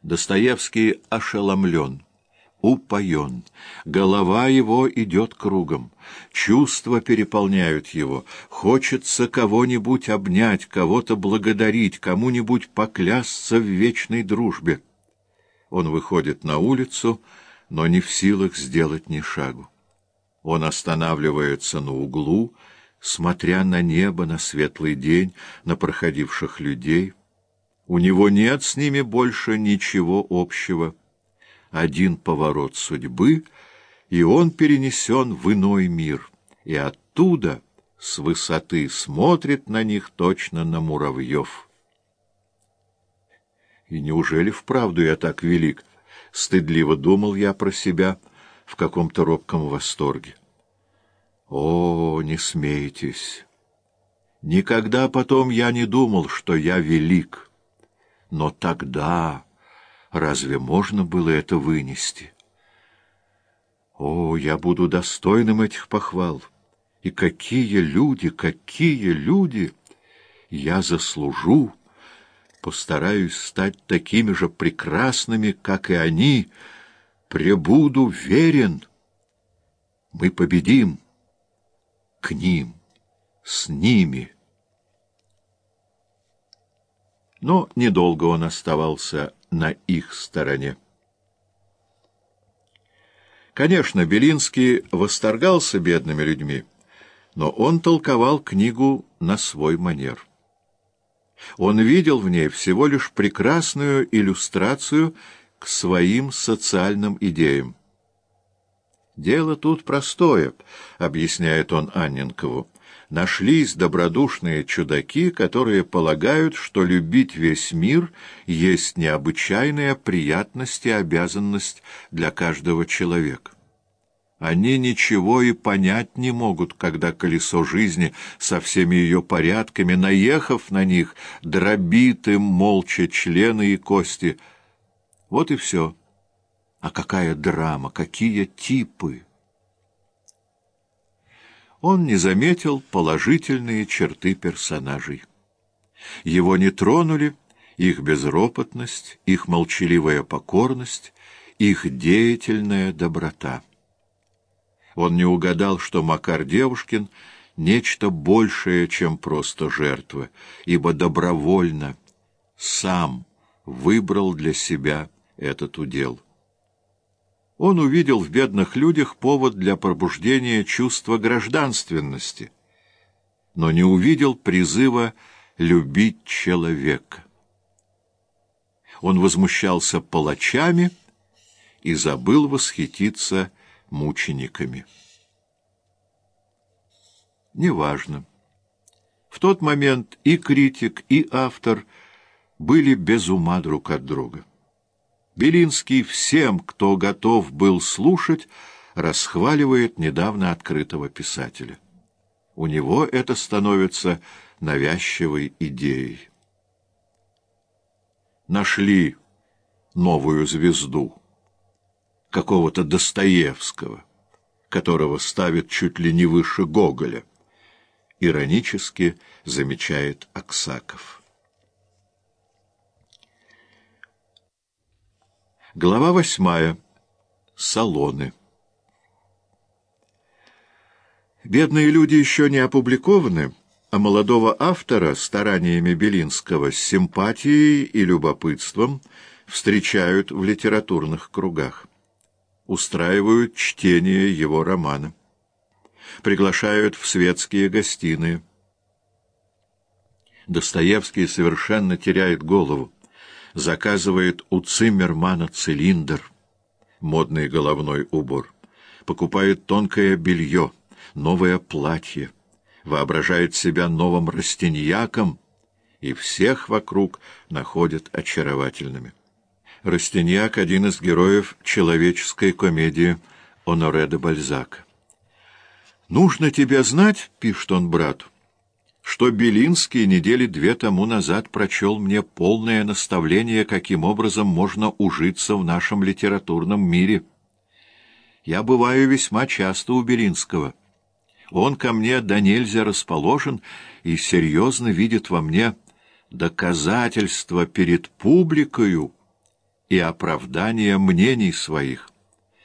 Достоевский ошеломлен, упоен, голова его идет кругом, чувства переполняют его, хочется кого-нибудь обнять, кого-то благодарить, кому-нибудь поклясться в вечной дружбе. Он выходит на улицу, но не в силах сделать ни шагу. Он останавливается на углу, смотря на небо, на светлый день, на проходивших людей. У него нет с ними больше ничего общего. Один поворот судьбы, и он перенесен в иной мир, и оттуда, с высоты, смотрит на них точно на муравьев. И неужели вправду я так велик? Стыдливо думал я про себя в каком-то робком восторге. О, не смейтесь! Никогда потом я не думал, что я велик. Но тогда разве можно было это вынести? О, я буду достойным этих похвал! И какие люди, какие люди! Я заслужу, постараюсь стать такими же прекрасными, как и они, пребуду верен. Мы победим к ним, с ними. Но недолго он оставался на их стороне. Конечно, Белинский восторгался бедными людьми, но он толковал книгу на свой манер. Он видел в ней всего лишь прекрасную иллюстрацию к своим социальным идеям. «Дело тут простое», — объясняет он Анненкову. «Нашлись добродушные чудаки, которые полагают, что любить весь мир есть необычайная приятность и обязанность для каждого человека. Они ничего и понять не могут, когда колесо жизни со всеми ее порядками, наехав на них, дробит им молча члены и кости. Вот и все. А какая драма, какие типы!» Он не заметил положительные черты персонажей. Его не тронули их безропотность, их молчаливая покорность, их деятельная доброта. Он не угадал, что Макар Девушкин — нечто большее, чем просто жертва, ибо добровольно сам выбрал для себя этот удел. Он увидел в бедных людях повод для пробуждения чувства гражданственности, но не увидел призыва любить человека. Он возмущался палачами и забыл восхититься мучениками. Неважно. В тот момент и критик, и автор были без ума друг от друга. Белинский всем, кто готов был слушать, расхваливает недавно открытого писателя. У него это становится навязчивой идеей. Нашли новую звезду, какого-то Достоевского, которого ставят чуть ли не выше Гоголя, иронически замечает Аксаков. Глава 8. Салоны. Бедные люди еще не опубликованы, а молодого автора стараниями Белинского с симпатией и любопытством встречают в литературных кругах. Устраивают чтение его романа. Приглашают в светские гостиные. Достоевский совершенно теряет голову. Заказывает у Циммермана цилиндр, модный головной убор, покупает тонкое белье, новое платье, воображает себя новым Растиньяком, и всех вокруг находит очаровательными. Растиньяк — один из героев человеческой комедии Оноре де Бальзака. «Нужно тебе знать, — пишет он брату, — что Белинский недели 2 тому назад прочел мне полное наставление, каким образом можно ужиться в нашем литературном мире. Я бываю весьма часто у Белинского. Он ко мне до нельзя расположен и серьезно видит во мне доказательство перед публикою и оправдания мнений своих.